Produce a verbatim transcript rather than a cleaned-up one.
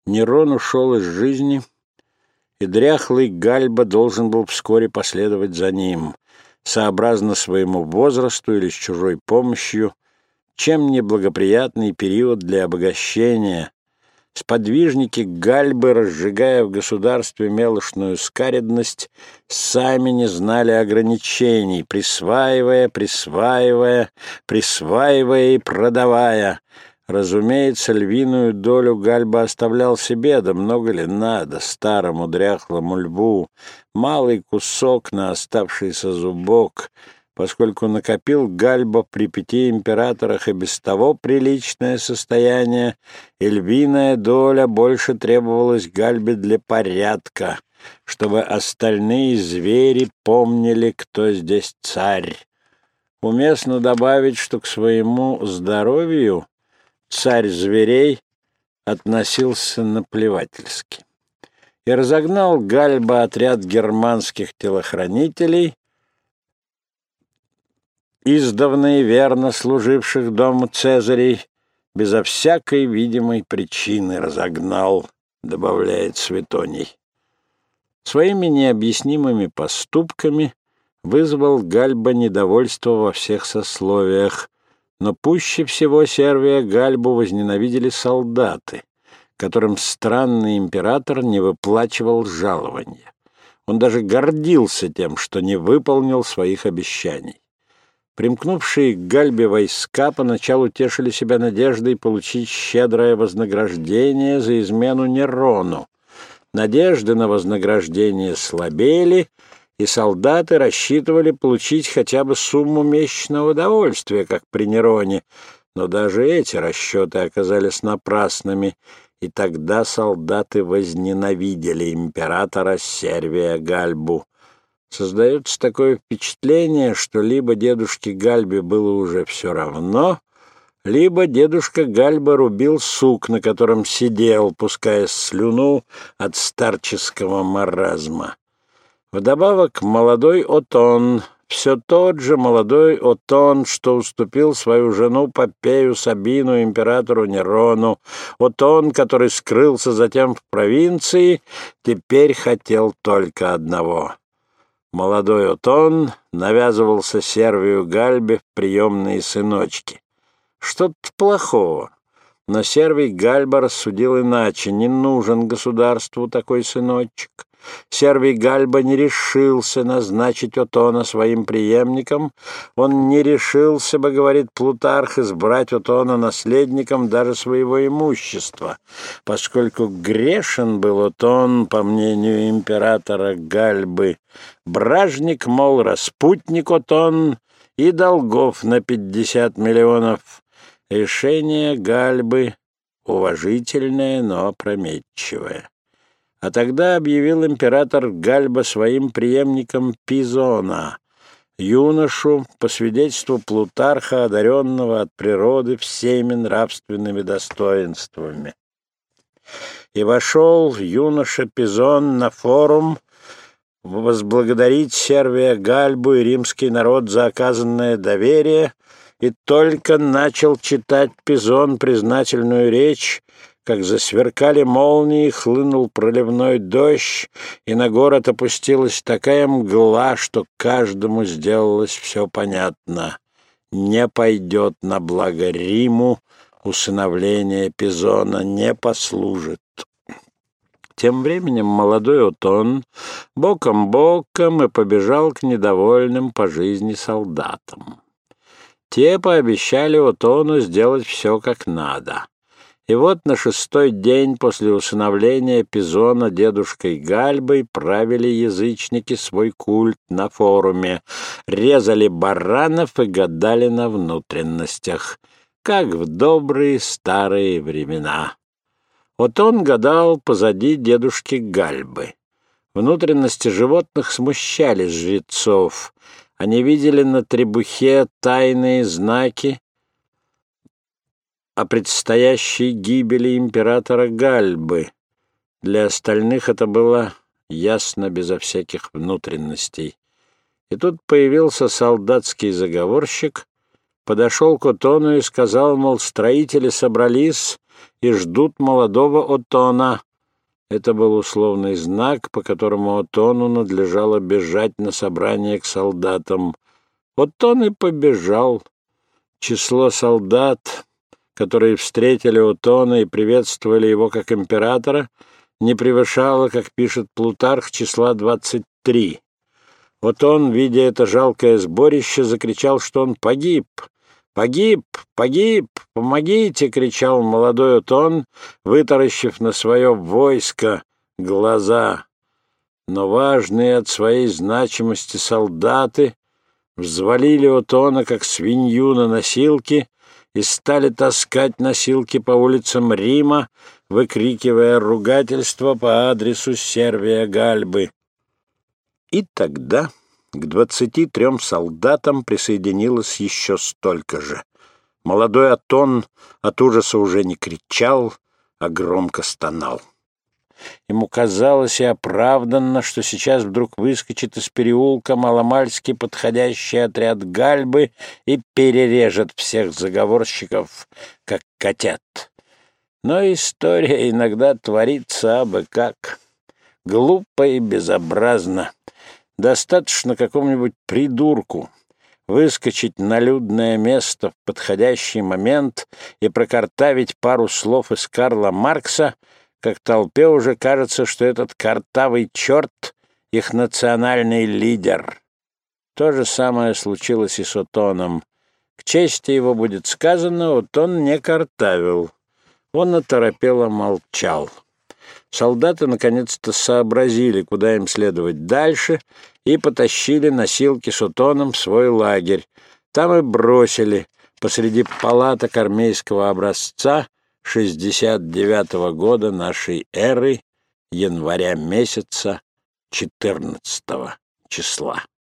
Нерон ушел из жизни, и дряхлый Гальба должен был вскоре последовать за ним, сообразно своему возрасту или с чужой помощью, чем не благоприятный период для обогащения. Сподвижники Гальбы, разжигая в государстве мелочную скаредность, сами не знали ограничений, присваивая, присваивая, присваивая и продавая. Разумеется, львиную долю Гальба оставлял себе, да много ли надо старому дряхлому льву, малый кусок на оставшийся зубок, поскольку накопил Гальба при пяти императорах и без того приличное состояние, и львиная доля больше требовалась Гальбе для порядка, чтобы остальные звери помнили, кто здесь царь. Уместно добавить, что к своему здоровью царь зверей относился наплевательски. И разогнал Гальба отряд германских телохранителей, издавна и верно служивших дому Цезарей, безо всякой видимой причины разогнал, добавляет Светоний. Своими необъяснимыми поступками вызвал Гальба недовольство во всех сословиях, но пуще всего Сервия Гальбу возненавидели солдаты, которым странный император не выплачивал жалования. Он даже гордился тем, что не выполнил своих обещаний. Примкнувшие к Гальбе войска поначалу тешили себя надеждой получить щедрое вознаграждение за измену Нерону. Надежды на вознаграждение слабели, и солдаты рассчитывали получить хотя бы сумму месячного довольствия, как при Нероне, но даже эти расчеты оказались напрасными, и тогда солдаты возненавидели императора Сервия Гальбу. Создается такое впечатление, что либо дедушке Гальбе было уже все равно, либо дедушка Гальба рубил сук, на котором сидел, пуская слюну от старческого маразма. Вдобавок молодой Отон, все тот же молодой Отон, что уступил свою жену Попею Сабину императору Нерону, Отон, который скрылся затем в провинции, теперь хотел только одного. Молодой Отон навязывался Сервию Гальбе в приемные сыночки. Что-то плохого, но Сервий Гальба рассудил иначе: не нужен государству такой сыночек. Сервий Гальба не решился назначить Отона своим преемником. Он не решился бы, говорит Плутарх, избрать Отона наследником даже своего имущества, поскольку грешен был Отон, по мнению императора Гальбы. Бражник, мол, распутник Отон, и долгов на пятьдесят миллионов. Решение Гальбы уважительное, но опрометчивое. А тогда объявил император Гальба своим преемником Пизона, юношу, по свидетельству Плутарха, одаренного от природы всеми нравственными достоинствами. И вошел юноша Пизон на форум возблагодарить Сервия Гальбу и римский народ за оказанное доверие, и только начал читать Пизон признательную речь, как засверкали молнии, хлынул проливной дождь, и на город опустилась такая мгла, что каждому сделалось все понятно. Не пойдет на благо Риму, усыновление Пизона не послужит. Тем временем молодой Отон боком-боком и побежал к недовольным по жизни солдатам. Те пообещали Отону сделать все как надо. И вот на шестой день после усыновления Пизона дедушкой Гальбой правили язычники свой культ на форуме, резали баранов и гадали на внутренностях, как в добрые старые времена. Отон гадал позади дедушки Гальбы. Внутренности животных смущали жрецов. Они видели на требухе тайные знаки о предстоящей гибели императора Гальбы. Для остальных это было ясно безо всяких внутренностей. И тут появился солдатский заговорщик, подошел к Отону и сказал, мол, строители собрались и ждут молодого Отона. Это был условный знак, по которому Отону надлежало бежать на собрание к солдатам. Отон и побежал. Число солдат, которые встретили Отона и приветствовали его как императора, не превышало, как пишет Плутарх, числа двадцать три. Отон, видя это жалкое сборище, закричал, что он погиб. «Погиб! Погиб! Помогите!» — кричал молодой Отон, вытаращив на свое войско глаза. Но важные от своей значимости солдаты взвалили Отона, как свинью, на носилки и стали таскать носилки по улицам Рима, выкрикивая ругательства по адресу Сервия Гальбы. И тогда к двадцати трем солдатам присоединилось еще столько же. Молодой Отон от ужаса уже не кричал, а громко стонал. Ему казалось и оправданно, что сейчас вдруг выскочит из переулка маломальски подходящий отряд Гальбы и перережет всех заговорщиков, как котят. Но история иногда творится абы как. Глупо и безобразно. Достаточно какому-нибудь придурку выскочить на людное место в подходящий момент и прокартавить пару слов из Карла Маркса, как толпе уже кажется, что этот картавый черт — их национальный лидер. То же самое случилось и с Отоном. К чести его будет сказано, Отон не картавил. Он оторопело молчал. Солдаты наконец-то сообразили, куда им следовать дальше, и потащили носилки с Отоном в свой лагерь. Там и бросили посреди палаток армейского образца шестьдесят девятого года нашей эры, января месяца четырнадцатого числа.